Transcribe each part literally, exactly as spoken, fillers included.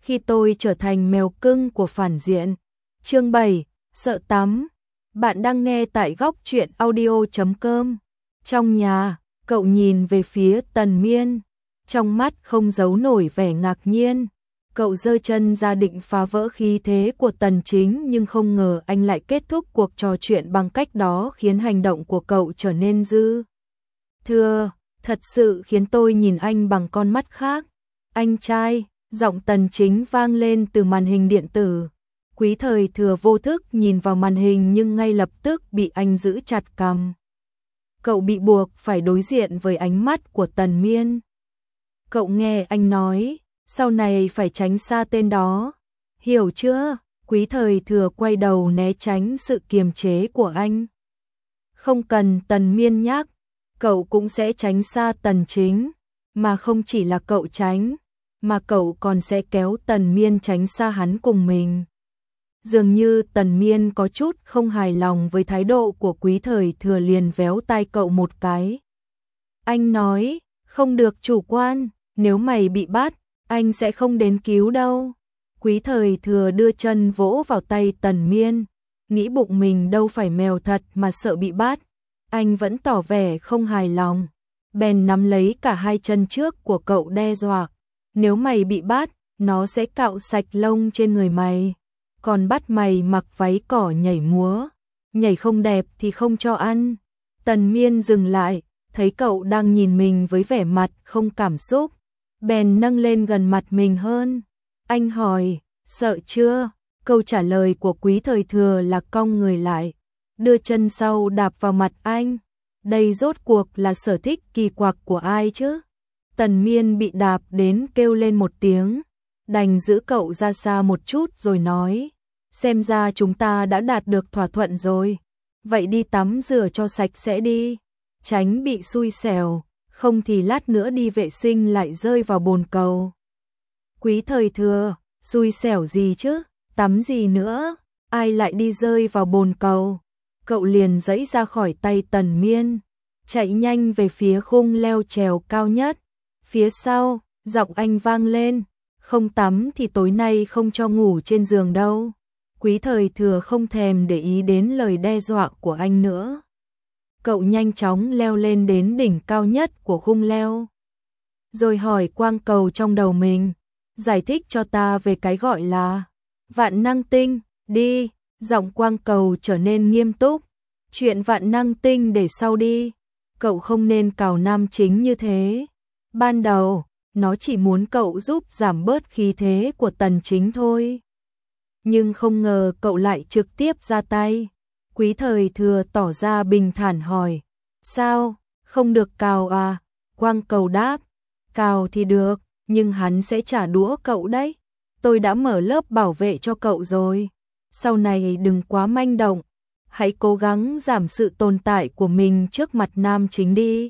khi tôi trở thành mèo cưng của phản diện. Chương bảy, sợ tắm. Bạn đang nghe tại góc truyện audio chấm com. Trong nhà, cậu nhìn về phía Tần Miên, trong mắt không giấu nổi vẻ ngạc nhiên. Cậu giơ chân ra định phá vỡ khí thế của Tần Chính, nhưng không ngờ anh lại kết thúc cuộc trò chuyện bằng cách đó, khiến hành động của cậu trở nên dư thừa, thật sự khiến tôi nhìn anh bằng con mắt khác. Anh trai, giọng Tần Chính vang lên từ màn hình điện tử. Quý Thời Thừa vô thức nhìn vào màn hình nhưng ngay lập tức bị anh giữ chặt cằm. Cậu bị buộc phải đối diện với ánh mắt của Tần Miên. Cậu nghe anh nói, sau này phải tránh xa tên đó, hiểu chưa? Quý Thời Thừa quay đầu né tránh sự kiềm chế của anh. Không cần Tần Miên nhắc, cậu cũng sẽ tránh xa Tần Chính, mà không chỉ là cậu tránh, mà cậu còn sẽ kéo Tần Miên tránh xa hắn cùng mình. Dường như Tần Miên có chút không hài lòng với thái độ của Quý Thời Thừa, liền véo tai cậu một cái. Anh nói, không được chủ quan, nếu mày bị bắt, anh sẽ không đến cứu đâu. Quý Thời Thừa đưa chân vỗ vào tay Tần Miên, nghĩ bụng mình đâu phải mèo thật mà sợ bị bắt. Anh vẫn tỏ vẻ không hài lòng, bèn nắm lấy cả hai chân trước của cậu đe dọa. Nếu mày bị bắt, nó sẽ cạo sạch lông trên người mày, còn bắt mày mặc váy cỏ nhảy múa, nhảy không đẹp thì không cho ăn. Tần Miên dừng lại, thấy cậu đang nhìn mình với vẻ mặt không cảm xúc, bèn nâng lên gần mặt mình hơn. Anh hỏi, sợ chưa? Câu trả lời của Quý Thời Thừa là cong người lại, đưa chân sau đạp vào mặt anh. Đây rốt cuộc là sở thích kỳ quặc của ai chứ? Tần Miên bị đạp đến kêu lên một tiếng, đành giữ cậu ra xa một chút rồi nói, xem ra chúng ta đã đạt được thỏa thuận rồi, vậy đi tắm rửa cho sạch sẽ đi, tránh bị xui xẻo, không thì lát nữa đi vệ sinh lại rơi vào bồn cầu. Quý Thời Thừa, xui xẻo gì chứ, tắm gì nữa, ai lại đi rơi vào bồn cầu. Cậu liền giãy ra khỏi tay Tần Miên, chạy nhanh về phía khung leo trèo cao nhất. Phía sau, giọng anh vang lên, không tắm thì tối nay không cho ngủ trên giường đâu. Quý Thời Thừa không thèm để ý đến lời đe dọa của anh nữa. Cậu nhanh chóng leo lên đến đỉnh cao nhất của khung leo, rồi hỏi quang cầu trong đầu mình, giải thích cho ta về cái gọi là vạn năng tinh, đi. Giọng quang cầu trở nên nghiêm túc, chuyện vạn năng tinh để sau đi, cậu không nên cào nam chính như thế. Ban đầu, nó chỉ muốn cậu giúp giảm bớt khí thế của Tần Chính thôi. Nhưng không ngờ cậu lại trực tiếp ra tay. Quý Thời Thừa tỏ ra bình thản hỏi, sao, không được cào à? Quang cầu đáp, cào thì được, nhưng hắn sẽ trả đũa cậu đấy. Tôi đã mở lớp bảo vệ cho cậu rồi. Sau này đừng quá manh động, hãy cố gắng giảm sự tồn tại của mình trước mặt nam chính đi.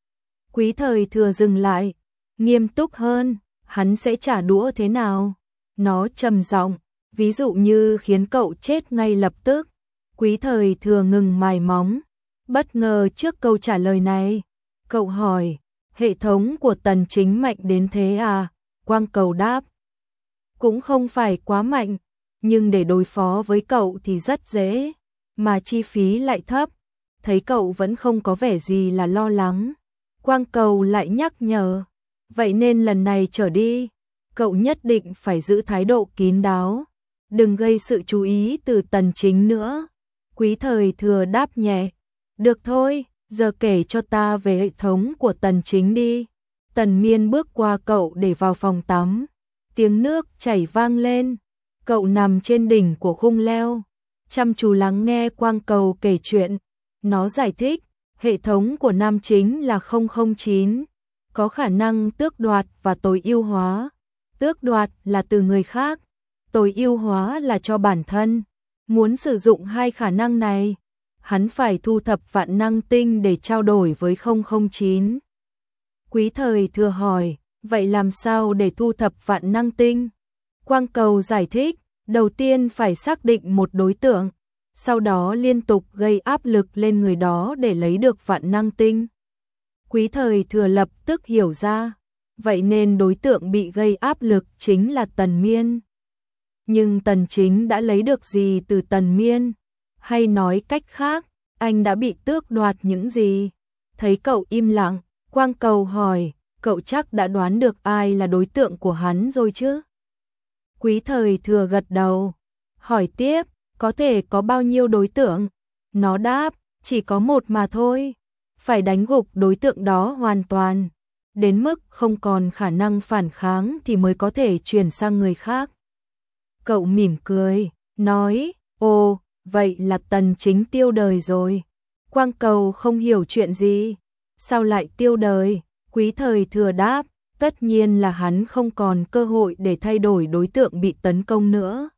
Quý Thời Thừa dừng lại, nghiêm túc hơn, hắn sẽ trả đũa thế nào? Nó trầm giọng, ví dụ như khiến cậu chết ngay lập tức. Quý Thời Thừa ngừng mài móng, bất ngờ trước câu trả lời này. Cậu hỏi, hệ thống của Tần Chính mạnh đến thế à? Quang cầu đáp, cũng không phải quá mạnh, nhưng để đối phó với cậu thì rất dễ, mà chi phí lại thấp. Thấy cậu vẫn không có vẻ gì là lo lắng, quang cầu lại nhắc nhở, vậy nên lần này trở đi, cậu nhất định phải giữ thái độ kín đáo, đừng gây sự chú ý từ Tần Chính nữa. Quý Thời Thừa đáp nhẹ, được thôi, giờ kể cho ta về hệ thống của Tần Chính đi. Tần Miên bước qua cậu để vào phòng tắm, tiếng nước chảy vang lên. Cậu nằm trên đỉnh của khung leo, chăm chú lắng nghe quang cầu kể chuyện. Nó giải thích, hệ thống của nam chính là không không chín, có khả năng tước đoạt và tối ưu hóa. Tước đoạt là từ người khác, tối ưu hóa là cho bản thân. Muốn sử dụng hai khả năng này, hắn phải thu thập vạn năng tinh để trao đổi với không không chín. Quý Thời Thừa hỏi, vậy làm sao để thu thập vạn năng tinh? Quang cầu giải thích, đầu tiên phải xác định một đối tượng, sau đó liên tục gây áp lực lên người đó để lấy được vạn năng tinh. Quý Thời Thừa lập tức hiểu ra, vậy nên đối tượng bị gây áp lực chính là Tần Miên. Nhưng Tần Chính đã lấy được gì từ Tần Miên? Hay nói cách khác, anh đã bị tước đoạt những gì? Thấy cậu im lặng, Quang Cầu hỏi, cậu chắc đã đoán được ai là đối tượng của hắn rồi chứ? Quý Thời Thừa gật đầu, hỏi tiếp, có thể có bao nhiêu đối tượng? Nó đáp, chỉ có một mà thôi. Phải đánh gục đối tượng đó hoàn toàn, đến mức không còn khả năng phản kháng thì mới có thể chuyển sang người khác. Cậu mỉm cười, nói, ồ, vậy là Tần Chính tiêu đời rồi. Quang Cầu không hiểu chuyện gì. Sao lại tiêu đời? Quý Thời Thừa đáp, tất nhiên là hắn không còn cơ hội để thay đổi đối tượng bị tấn công nữa.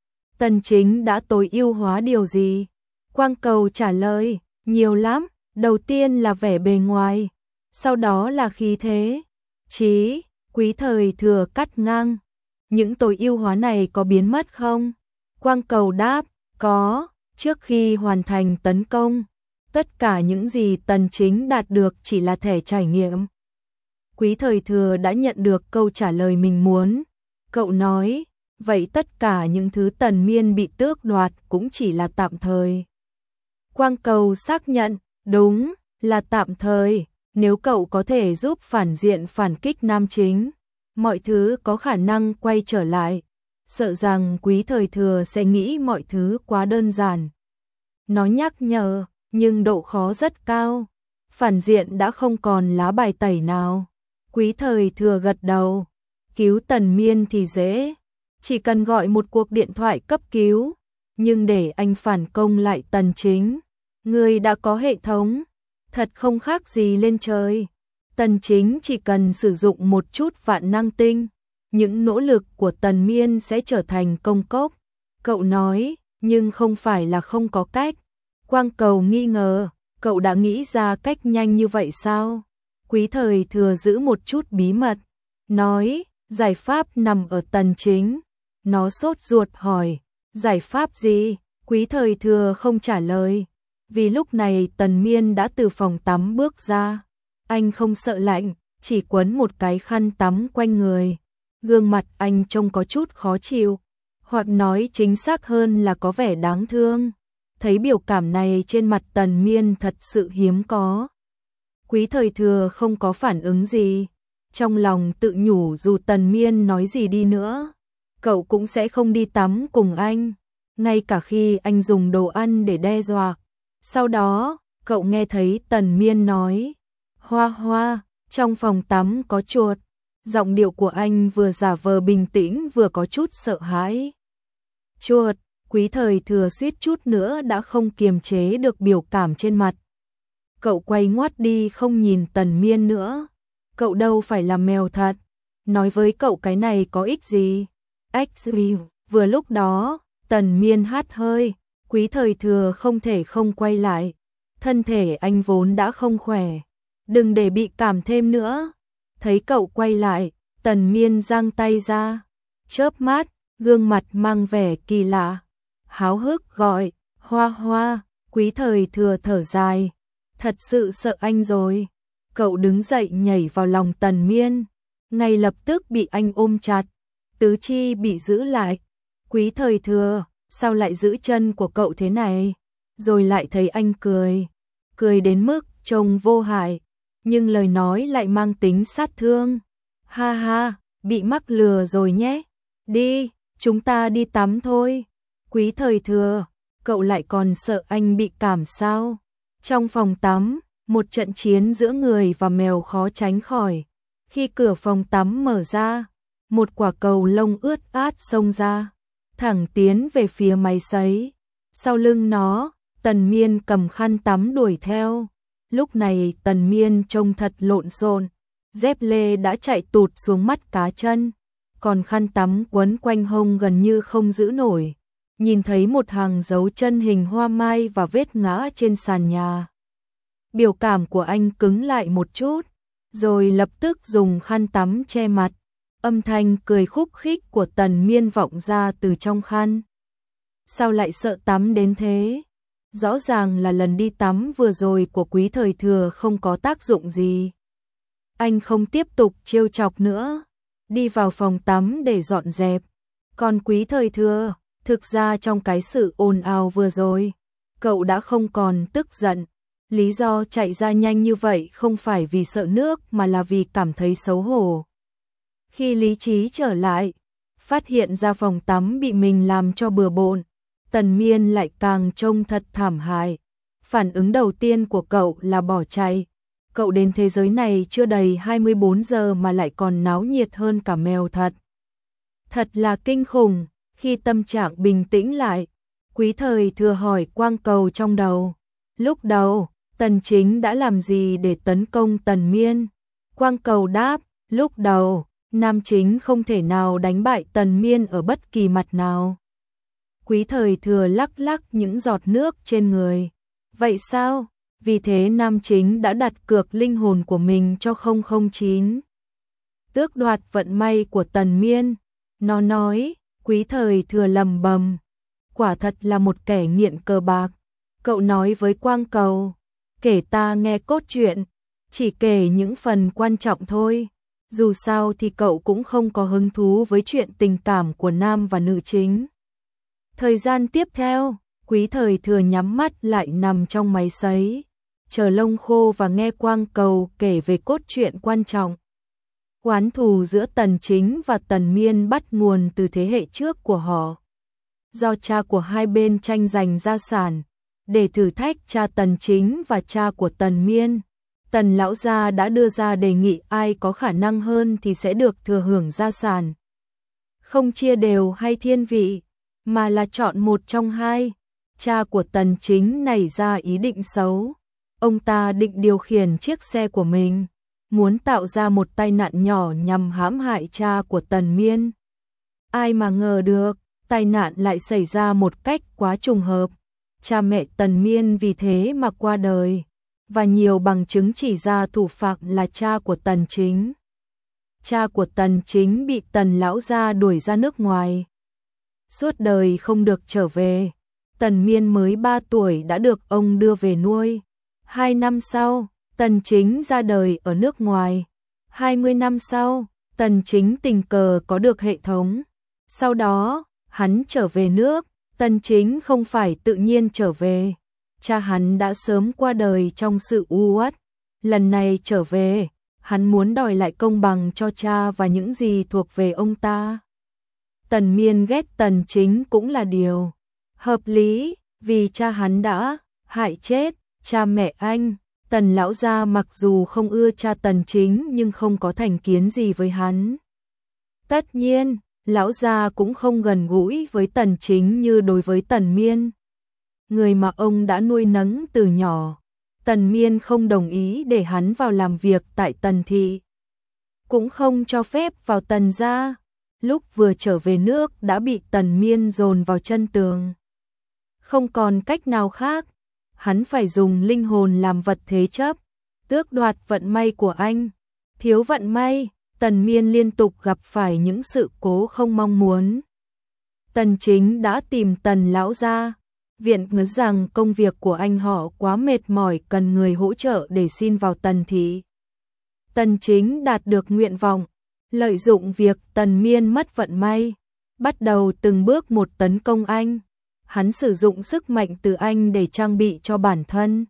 Tần Chính đã tối ưu hóa điều gì? Quang Cầu trả lời, nhiều lắm. Đầu tiên là vẻ bề ngoài, sau đó là khí thế. Chí, Quý Thời Thừa cắt ngang. Những tối ưu hóa này có biến mất không? Quang Cầu đáp, có, trước khi hoàn thành tấn công. Tất cả những gì Tần Chính đạt được chỉ là thẻ trải nghiệm. Quý Thời Thừa đã nhận được câu trả lời mình muốn. Cậu nói, vậy tất cả những thứ Tần Miên bị tước đoạt cũng chỉ là tạm thời. Quang Cầu xác nhận, đúng, là tạm thời. Nếu cậu có thể giúp phản diện phản kích nam chính, mọi thứ có khả năng quay trở lại. Sợ rằng Quý Thời Thừa sẽ nghĩ mọi thứ quá đơn giản. Nó nhắc nhở, nhưng độ khó rất cao. Phản diện đã không còn lá bài tẩy nào. Quý Thời Thừa gật đầu. Cứu Tần Miên thì dễ, chỉ cần gọi một cuộc điện thoại cấp cứu. Nhưng để anh phản công lại Tần Chính, người đã có hệ thống, thật không khác gì lên trời. Tần Chính chỉ cần sử dụng một chút vạn năng tinh, những nỗ lực của Tần Miên sẽ trở thành công cốc. Cậu nói, nhưng không phải là không có cách. Quang Cầu nghi ngờ, cậu đã nghĩ ra cách nhanh như vậy sao? Quý Thời Thừa giữ một chút bí mật, nói, giải pháp nằm ở Tần Chính. Nó sốt ruột hỏi, giải pháp gì? Quý Thời Thừa không trả lời, vì lúc này Tần Miên đã từ phòng tắm bước ra. Anh không sợ lạnh, chỉ quấn một cái khăn tắm quanh người. Gương mặt anh trông có chút khó chịu, hoặc nói chính xác hơn là có vẻ đáng thương. Thấy biểu cảm này trên mặt Tần Miên thật sự hiếm có. Quý Thời Thừa không có phản ứng gì, trong lòng tự nhủ dù Tần Miên nói gì đi nữa, cậu cũng sẽ không đi tắm cùng anh, ngay cả khi anh dùng đồ ăn để đe dọa. Sau đó, cậu nghe thấy Tần Miên nói, Hoa Hoa, trong phòng tắm có chuột. Giọng điệu của anh vừa giả vờ bình tĩnh vừa có chút sợ hãi. Chuột, Quý Thời Thừa suýt chút nữa đã không kiềm chế được biểu cảm trên mặt. Cậu quay ngoắt đi không nhìn Tần Miên nữa. Cậu đâu phải là mèo thật, nói với cậu cái này có ích gì. Exview. Vừa lúc đó, Tần Miên hắt hơi, Quý Thời Thừa không thể không quay lại. Thân thể anh vốn đã không khỏe, đừng để bị cảm thêm nữa. Thấy cậu quay lại, Tần Miên giang tay ra, chớp mắt, gương mặt mang vẻ kỳ lạ, háo hức gọi, Hoa Hoa. Quý Thời Thừa thở dài, thật sự sợ anh rồi. Cậu đứng dậy nhảy vào lòng Tần Miên, ngay lập tức bị anh ôm chặt, tứ chi bị giữ lại. Quý Thời Thừa, sao lại giữ chân của cậu thế này? Rồi lại thấy anh cười, cười đến mức trông vô hại, nhưng lời nói lại mang tính sát thương. Ha ha, bị mắc lừa rồi nhé. Đi, chúng ta đi tắm thôi. Quý Thời Thừa, cậu lại còn sợ anh bị cảm sao? Trong phòng tắm, một trận chiến giữa người và mèo khó tránh khỏi. Khi cửa phòng tắm mở ra, một quả cầu lông ướt át xông ra, thẳng tiến về phía máy sấy. Sau lưng nó, Tần Miên cầm khăn tắm đuổi theo. Lúc này Tần Miên trông thật lộn xộn, dép lê đã chạy tụt xuống mắt cá chân, còn khăn tắm quấn quanh hông gần như không giữ nổi. Nhìn thấy một hàng dấu chân hình hoa mai và vết ngã trên sàn nhà. Biểu cảm của anh cứng lại một chút, rồi lập tức dùng khăn tắm che mặt. Âm thanh cười khúc khích của Tần Miên vọng ra từ trong khăn. Sao lại sợ tắm đến thế? Rõ ràng là lần đi tắm vừa rồi của Quý Thời Thừa không có tác dụng gì. anh không tiếp tục trêu chọc nữa, đi vào phòng tắm để dọn dẹp. Còn Quý Thời Thừa, thực ra trong cái sự ồn ào vừa rồi, cậu đã không còn tức giận. Lý do chạy ra nhanh như vậy không phải vì sợ nước mà là vì cảm thấy xấu hổ. Khi lý trí trở lại, phát hiện ra phòng tắm bị mình làm cho bừa bộn, Tần Miên lại càng trông thật thảm hại. Phản ứng đầu tiên của cậu là bỏ chạy. Cậu đến thế giới này chưa đầy hai mươi bốn giờ mà lại còn náo nhiệt hơn cả mèo thật. Thật là kinh khủng. Khi tâm trạng bình tĩnh lại, Quý Thời Thừa hỏi Quang Cầu trong đầu. Lúc đầu, Tần Chính đã làm gì để tấn công Tần Miên? Quang Cầu đáp, lúc đầu, Nam Chính không thể nào đánh bại Tần Miên ở bất kỳ mặt nào. Quý Thời Thừa lắc lắc những giọt nước trên người. Vậy sao? Vì thế Nam Chính đã đặt cược linh hồn của mình cho không không chín. Tước đoạt vận may của Tần Miên. Nó nói, Quý Thời Thừa lầm bầm. Quả thật là một kẻ nghiện cờ bạc. Cậu nói với Quang Cầu, kể ta nghe cốt truyện, chỉ kể những phần quan trọng thôi. Dù sao thì cậu cũng không có hứng thú với chuyện tình cảm của nam và nữ chính. Thời gian tiếp theo, Quý Thời Thừa nhắm mắt lại nằm trong máy sấy, chờ lông khô và nghe Quang Cầu kể về cốt truyện quan trọng. Oán thù giữa Tần Chính và Tần Miên bắt nguồn từ thế hệ trước của họ. Do cha của hai bên tranh giành gia sản, để thử thách cha Tần Chính và cha của Tần Miên, Tần lão gia đã đưa ra đề nghị ai có khả năng hơn thì sẽ được thừa hưởng gia sản. Không chia đều hay thiên vị, mà là chọn một trong hai. Cha của Tần Chính nảy ra ý định xấu. Ông ta định điều khiển chiếc xe của mình, muốn tạo ra một tai nạn nhỏ nhằm hãm hại cha của Tần Miên. Ai mà ngờ được, tai nạn lại xảy ra một cách quá trùng hợp. Cha mẹ Tần Miên vì thế mà qua đời, và nhiều bằng chứng chỉ ra thủ phạm là cha của Tần Chính. Cha của Tần Chính bị Tần lão gia đuổi ra nước ngoài, suốt đời không được trở về. Tần Miên mới ba tuổi đã được ông đưa về nuôi. Hai năm sau, Tần Chính ra đời ở nước ngoài. Hai mươi năm sau, Tần Chính tình cờ có được hệ thống. Sau đó, hắn trở về nước. Tần Chính không phải tự nhiên trở về. Cha hắn đã sớm qua đời trong sự u uất. Lần này trở về, hắn muốn đòi lại công bằng cho cha và những gì thuộc về ông ta. Tần Miên ghét Tần Chính cũng là điều hợp lý, vì cha hắn đã hại chết cha mẹ anh. Tần lão gia mặc dù không ưa cha Tần Chính nhưng không có thành kiến gì với hắn. Tất nhiên, lão gia cũng không gần gũi với Tần Chính như đối với Tần Miên, người mà ông đã nuôi nấng từ nhỏ. Tần Miên không đồng ý để hắn vào làm việc tại Tần thị, cũng không cho phép vào Tần gia. Lúc vừa trở về nước đã bị Tần Miên dồn vào chân tường. Không còn cách nào khác, hắn phải dùng linh hồn làm vật thế chấp, tước đoạt vận may của anh. Thiếu vận may, Tần Miên liên tục gặp phải những sự cố không mong muốn. Tần Chính đã tìm Tần lão gia, viện ngớ rằng công việc của anh họ quá mệt mỏi, cần người hỗ trợ để xin vào Tần thị. Tần Chính đạt được nguyện vọng, lợi dụng việc Tần Miên mất vận may, bắt đầu từng bước một tấn công anh. Hắn sử dụng sức mạnh từ anh để trang bị cho bản thân,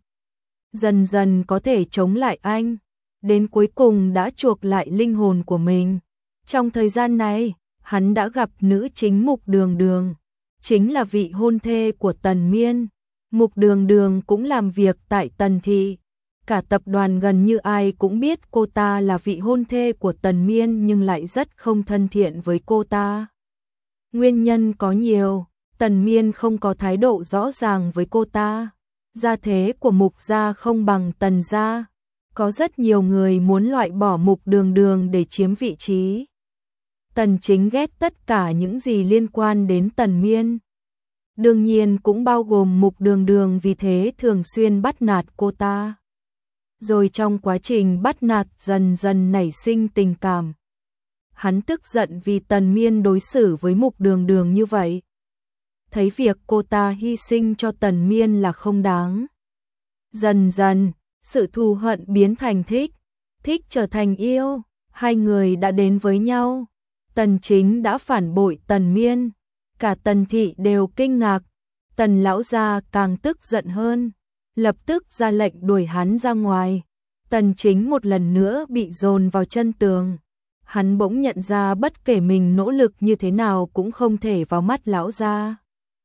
dần dần có thể chống lại anh, đến cuối cùng đã chuộc lại linh hồn của mình. Trong thời gian này, hắn đã gặp nữ chính Mục Đường Đường, chính là vị hôn thê của Tần Miên. Mục Đường Đường cũng làm việc tại Tần thị. Cả tập đoàn gần như ai cũng biết cô ta là vị hôn thê của Tần Miên nhưng lại rất không thân thiện với cô ta. Nguyên nhân có nhiều. Tần Miên không có thái độ rõ ràng với cô ta. Gia thế của Mục gia không bằng Tần gia. Có rất nhiều người muốn loại bỏ Mục Đường Đường để chiếm vị trí. Tần Chính ghét tất cả những gì liên quan đến Tần Miên. Đương nhiên cũng bao gồm Mục Đường Đường, vì thế thường xuyên bắt nạt cô ta. Rồi trong quá trình bắt nạt dần dần nảy sinh tình cảm. Hắn tức giận vì Tần Miên đối xử với Mục Đường Đường như vậy. Thấy việc cô ta hy sinh cho Tần Miên là không đáng. Dần dần, sự thù hận biến thành thích. thích trở thành yêu, hai người đã đến với nhau. Tần Chính đã phản bội Tần Miên, cả Tần thị đều kinh ngạc, Tần lão gia càng tức giận hơn, lập tức ra lệnh đuổi hắn ra ngoài. Tần Chính một lần nữa bị dồn vào chân tường. Hắn bỗng nhận ra bất kể mình nỗ lực như thế nào cũng không thể vào mắt lão gia.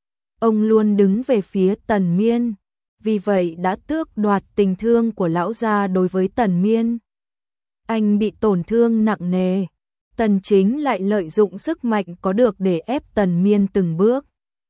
Ông luôn đứng về phía Tần Miên, vì vậy đã tước đoạt tình thương của lão gia đối với Tần Miên. Anh bị tổn thương nặng nề, Tần Chính lại lợi dụng sức mạnh có được để ép Tần Miên từng bước.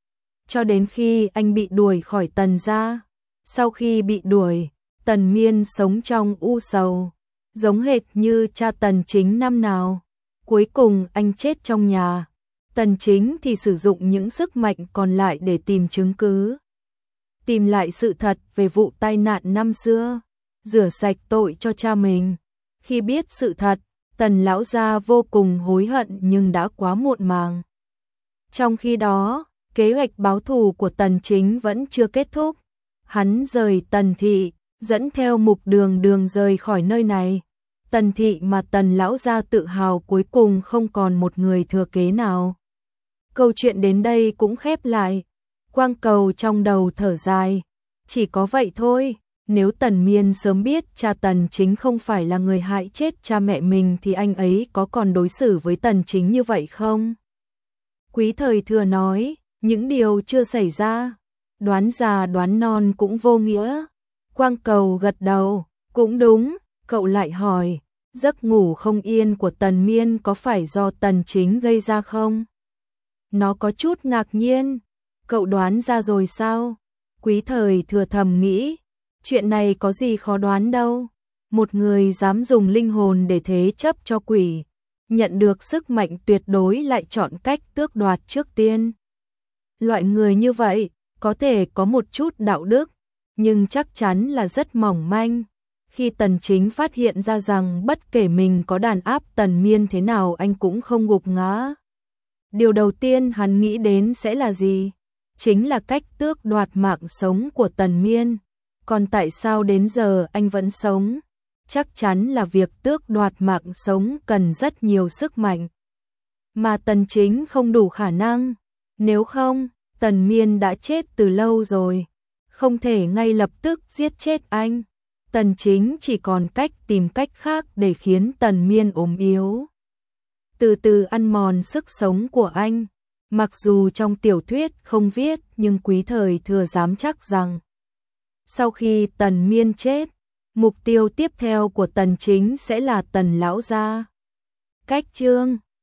Cho đến khi anh bị đuổi khỏi Tần gia. Sau khi bị đuổi, Tần Miên sống trong u sầu, giống hệt như cha Tần Chính năm nào. Cuối cùng anh chết trong nhà. Tần Chính thì sử dụng những sức mạnh còn lại để tìm chứng cứ, tìm lại sự thật về vụ tai nạn năm xưa, rửa sạch tội cho cha mình. Khi biết sự thật, Tần lão gia vô cùng hối hận nhưng đã quá muộn màng. Trong khi đó, kế hoạch báo thù của Tần Chính vẫn chưa kết thúc. Hắn rời Tần thị, dẫn theo Mục Đường Đường rời khỏi nơi này. Tần thị mà Tần lão gia tự hào cuối cùng không còn một người thừa kế nào. Câu chuyện đến đây cũng khép lại. Quang Cầu trong đầu thở dài, chỉ có vậy thôi. Nếu Tần Miên sớm biết cha Tần Chính không phải là người hại chết cha mẹ mình thì anh ấy có còn đối xử với Tần Chính như vậy không? Quý Thời Thừa nói, những điều chưa xảy ra, đoán già đoán non cũng vô nghĩa. Quang Cầu gật đầu, cũng đúng. Cậu lại hỏi, giấc ngủ không yên của Tần Miên có phải do Tần Chính gây ra không? Nó có chút ngạc nhiên. Cậu đoán ra rồi sao? Quý Thời Thừa thầm nghĩ, chuyện này có gì khó đoán đâu. Một người dám dùng linh hồn để thế chấp cho quỷ, nhận được sức mạnh tuyệt đối lại chọn cách tước đoạt trước tiên. Loại người như vậy có thể có một chút đạo đức, nhưng chắc chắn là rất mỏng manh. Khi Tần Chính phát hiện ra rằng bất kể mình có đàn áp Tần Miên thế nào anh cũng không gục ngã, điều đầu tiên hắn nghĩ đến sẽ là gì? Chính là cách tước đoạt mạng sống của Tần Miên. Còn tại sao đến giờ anh vẫn sống? Chắc chắn là việc tước đoạt mạng sống cần rất nhiều sức mạnh, mà Tần Chính không đủ khả năng. Nếu không, Tần Miên đã chết từ lâu rồi, không thể ngay lập tức giết chết anh. Tần Chính chỉ còn cách tìm cách khác để khiến Tần Miên ốm yếu, từ từ ăn mòn sức sống của anh. Mặc dù trong tiểu thuyết không viết, nhưng Quý Thời Thừa dám chắc rằng sau khi Tần Miên chết, mục tiêu tiếp theo của Tần Chính sẽ là Tần lão gia. Cách chương